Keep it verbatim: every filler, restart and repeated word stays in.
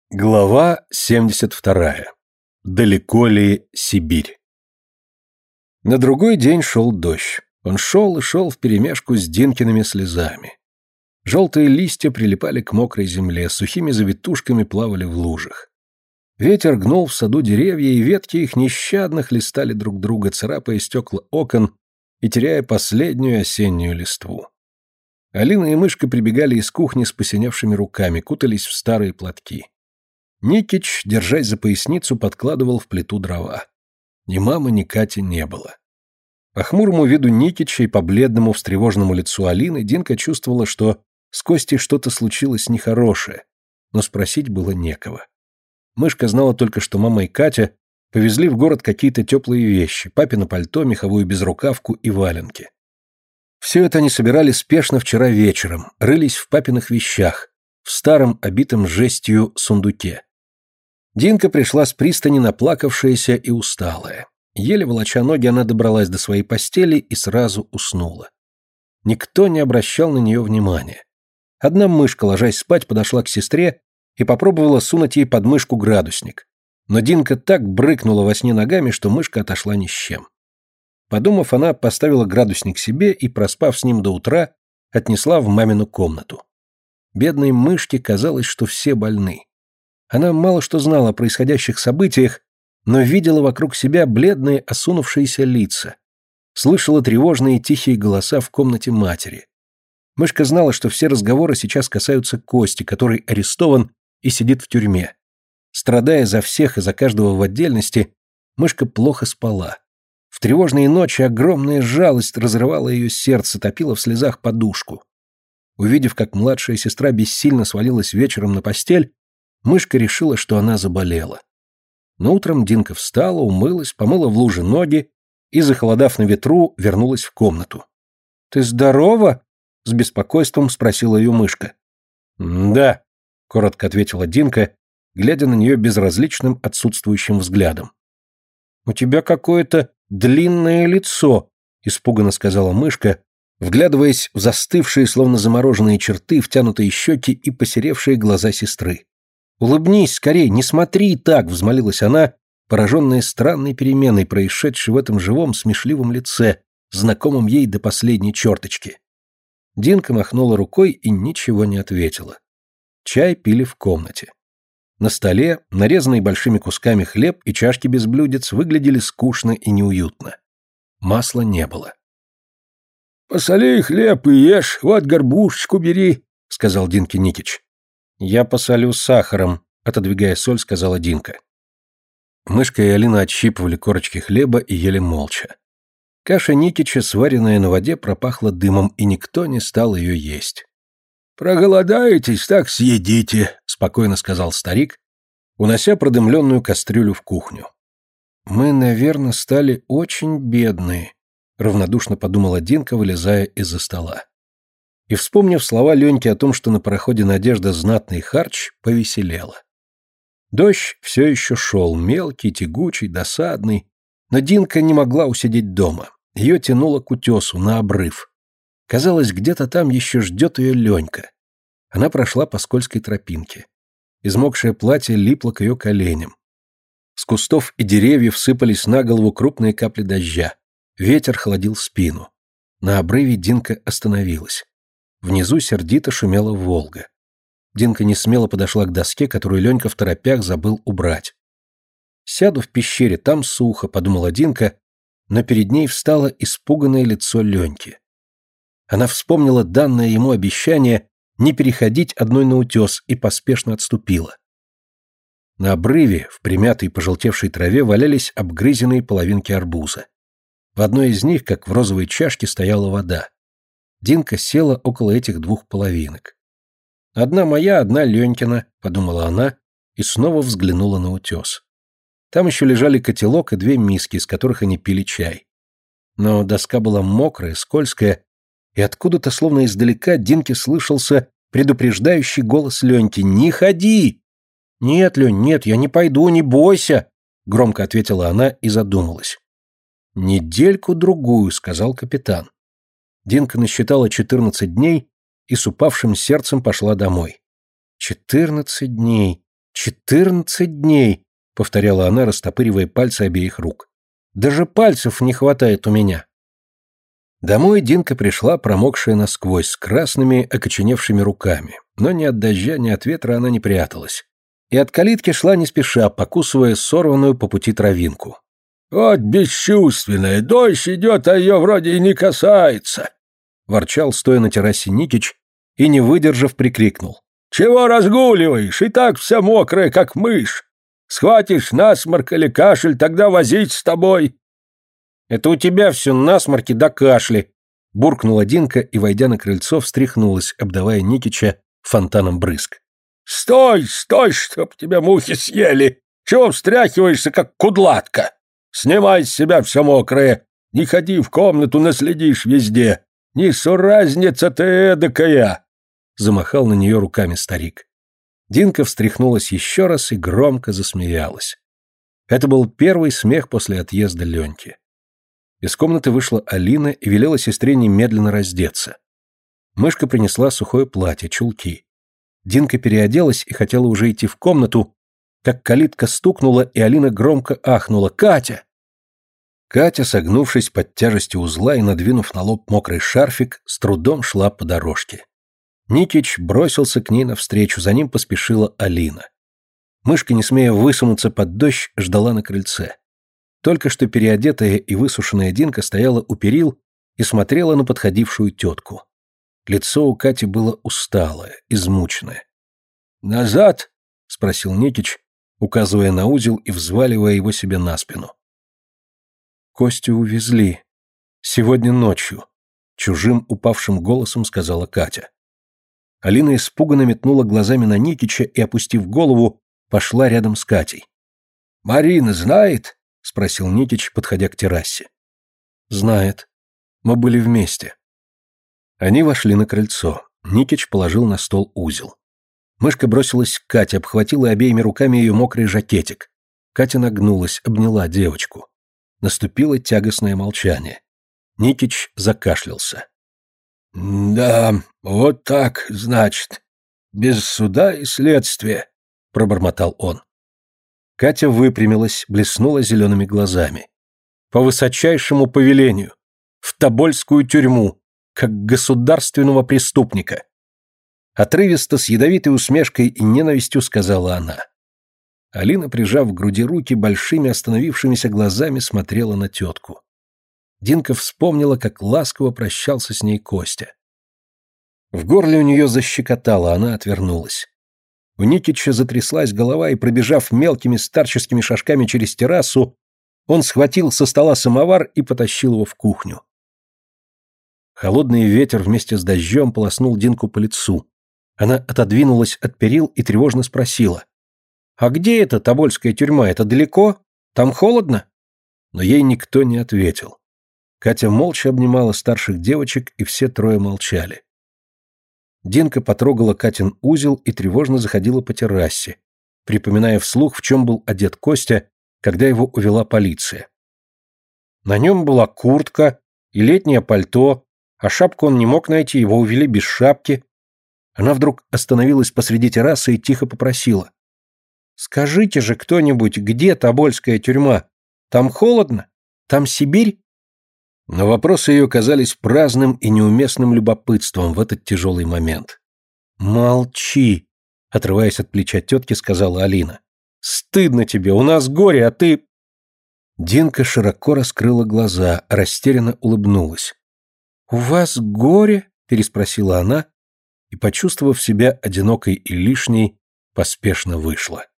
Глава семьдесят вторая. Далеко ли Сибирь? На другой день шел дождь. Он шел и шел вперемешку с Динкиными слезами. Желтые листья прилипали к мокрой земле, сухими завитушками плавали в лужах. Ветер гнул в саду деревья, и ветки их нещадно хлестали друг друга, царапая стекла окон и теряя последнюю осеннюю листву. Алина и Мышка прибегали из кухни с посиневшими руками, кутались в старые платки. Никич, держась за поясницу, подкладывал в плиту дрова. Ни мамы, ни Кати не было. По хмурому виду Никича и по бледному, встревоженному лицу Алины Динка чувствовала, что с Костей что-то случилось нехорошее, но спросить было некого. Мышка знала только, что мама и Катя повезли в город какие-то теплые вещи, папино пальто, меховую безрукавку и валенки. Все это они собирали спешно вчера вечером, рылись в папиных вещах, в старом, обитом жестью сундуке. Динка пришла с пристани наплакавшаяся и усталая. Еле волоча ноги, она добралась до своей постели и сразу уснула. Никто не обращал на нее внимания. Одна Мышка, ложась спать, подошла к сестре и попробовала сунуть ей под мышку градусник. Но Динка так брыкнула во сне ногами, что Мышка отошла ни с чем. Подумав, она поставила градусник себе и, проспав с ним до утра, отнесла в мамину комнату. Бедной Мышке казалось, что все больны. Она мало что знала о происходящих событиях, но видела вокруг себя бледные осунувшиеся лица, слышала тревожные тихие голоса в комнате матери. Мышка знала, что все разговоры сейчас касаются Кости, который арестован и сидит в тюрьме. Страдая за всех и за каждого в отдельности, Мышка плохо спала. В тревожные ночи огромная жалость разрывала ее сердце, топила в слезах подушку. Увидев, как младшая сестра бессильно свалилась вечером на постель, Мышка решила, что она заболела. Но утром Динка встала, умылась, помыла в луже ноги и, захолодав на ветру, вернулась в комнату. «Ты здорова?» — с беспокойством спросила ее Мышка. «Да», — коротко ответила Динка, глядя на нее безразличным отсутствующим взглядом. «У тебя какое-то длинное лицо», — испуганно сказала Мышка, вглядываясь в застывшие, словно замороженные черты, втянутые щеки и посеревшие глаза сестры. «Улыбнись скорей, не смотри так!» — взмолилась она, пораженная странной переменой, происшедшей в этом живом смешливом лице, знакомом ей до последней черточки. Динка махнула рукой и ничего не ответила. Чай пили в комнате. На столе, нарезанные большими кусками хлеб и чашки без блюдец, выглядели скучно и неуютно. Масла не было. «Посоли хлеб и ешь, вот горбушечку бери», — сказал Динке Никич. «Я посолю сахаром», — отодвигая соль, сказала Динка. Мышка и Алина отщипывали корочки хлеба и ели молча. Каша Никича, сваренная на воде, пропахла дымом, и никто не стал ее есть. «Проголодаетесь, так съедите», — спокойно сказал старик, унося продымленную кастрюлю в кухню. «Мы, наверное, стали очень бедные», — равнодушно подумала Динка, вылезая из-за стола. И, вспомнив слова Леньки о том, что на пароходе «Надежда» знатный харч, повеселела. Дождь все еще шел, мелкий, тягучий, досадный, но Динка не могла усидеть дома. Ее тянуло к утесу, на обрыв. Казалось, где-то там еще ждет ее Ленька. Она прошла по скользкой тропинке. Измокшее платье липло к ее коленям. С кустов и деревьев сыпались на голову крупные капли дождя. Ветер холодил спину. На обрыве Динка остановилась. Внизу сердито шумела Волга. Динка несмело подошла к доске, которую Ленька в торопях забыл убрать. «Сяду в пещере, там сухо», — подумала Динка, но перед ней встало испуганное лицо Леньки. Она вспомнила данное ему обещание не переходить одной на утес и поспешно отступила. На обрыве, в примятой пожелтевшей траве, валялись обгрызенные половинки арбуза. В одной из них, как в розовой чашке, стояла вода. Динка села около этих двух половинок. «Одна моя, одна Ленькина», — подумала она и снова взглянула на утес. Там еще лежали котелок и две миски, из которых они пили чай. Но доска была мокрая, скользкая, и откуда-то, словно издалека, Динке слышался предупреждающий голос Леньки: «Не ходи!» «Нет, Лень, нет, я не пойду, не бойся!» — громко ответила она и задумалась. «Недельку-другую», — сказал капитан. Динка насчитала четырнадцать дней и с упавшим сердцем пошла домой. Четырнадцать дней, «Четырнадцать дней», — повторяла она, растопыривая пальцы обеих рук. «Даже пальцев не хватает у меня». Домой Динка пришла, промокшая насквозь, с красными, окоченевшими руками, но ни от дождя, ни от ветра она не пряталась. И от калитки шла не спеша, покусывая сорванную по пути травинку. «Вот бесчувственная, дождь идет, а ее вроде и не касается», — ворчал, стоя на террасе Никич, и, не выдержав, прикрикнул. «Чего разгуливаешь? И так вся мокрая, как мышь. Схватишь насморк или кашель, тогда возить с тобой». «Это у тебя все насморки да кашли», — буркнула Динка и, войдя на крыльцо, встряхнулась, обдавая Никича фонтаном брызг. «Стой, стой, чтоб тебя мухи съели! Чего встряхиваешься, как кудлатка? Снимай с себя все мокрое, не ходи в комнату, наследишь везде. Несуразница ты эдакая!» Замахал на нее руками старик. Динка встряхнулась еще раз и громко засмеялась. Это был первый смех после отъезда Леньки. Из комнаты вышла Алина и велела сестре немедленно раздеться. Мышка принесла сухое платье, чулки. Динка переоделась и хотела уже идти в комнату, как калитка стукнула, и Алина громко ахнула: «Катя!» Катя, согнувшись под тяжестью узла и надвинув на лоб мокрый шарфик, с трудом шла по дорожке. Никич бросился к ней навстречу, за ним поспешила Алина. Мышка, не смея высунуться под дождь, ждала на крыльце. Только что переодетая и высушенная Динка стояла у перил и смотрела на подходившую тетку. Лицо у Кати было усталое, измученное. «Назад?» — спросил Никич, указывая на узел и взваливая его себе на спину. «Костю увезли. Сегодня ночью», — чужим упавшим голосом сказала Катя. Алина испуганно метнула глазами на Никича и, опустив голову, пошла рядом с Катей. «Марина знает?» — спросил Никич, подходя к террасе. «Знает. Мы были вместе». Они вошли на крыльцо. Никич положил на стол узел. Мышка бросилась к Кате, обхватила обеими руками ее мокрый жакетик. Катя нагнулась, обняла девочку. Наступило тягостное молчание. Никич закашлялся. «Да, вот так, значит. Без суда и следствия», — пробормотал он. Катя выпрямилась, блеснула зелеными глазами. «По высочайшему повелению. В Тобольскую тюрьму. Как государственного преступника». Отрывисто, с ядовитой усмешкой и ненавистью сказала она. Алина, прижав к груди руки, большими остановившимися глазами смотрела на тетку. Динка вспомнила, как ласково прощался с ней Костя. В горле у нее защекотало, она отвернулась. У Никича затряслась голова, и, пробежав мелкими старческими шажками через террасу, он схватил со стола самовар и потащил его в кухню. Холодный ветер вместе с дождем полоснул Динку по лицу. Она отодвинулась от перил и тревожно спросила: «А где эта Тобольская тюрьма? Это далеко? Там холодно?» Но ей никто не ответил. Катя молча обнимала старших девочек, и все трое молчали. Динка потрогала Катин узел и тревожно заходила по террасе, припоминая вслух, в чем был одет Костя, когда его увела полиция. На нем была куртка и летнее пальто, а шапку он не мог найти, его увели без шапки. Она вдруг остановилась посреди террасы и тихо попросила: «Скажите же кто-нибудь, где Тобольская тюрьма? Там холодно? Там Сибирь?» Но вопросы ее казались праздным и неуместным любопытством в этот тяжелый момент. «Молчи!» — отрываясь от плеча тетки, сказала Алина. «Стыдно тебе, у нас горе, а ты...» Динка широко раскрыла глаза, растерянно улыбнулась. «У вас горе?» — переспросила она и, почувствовав себя одинокой и лишней, поспешно вышла.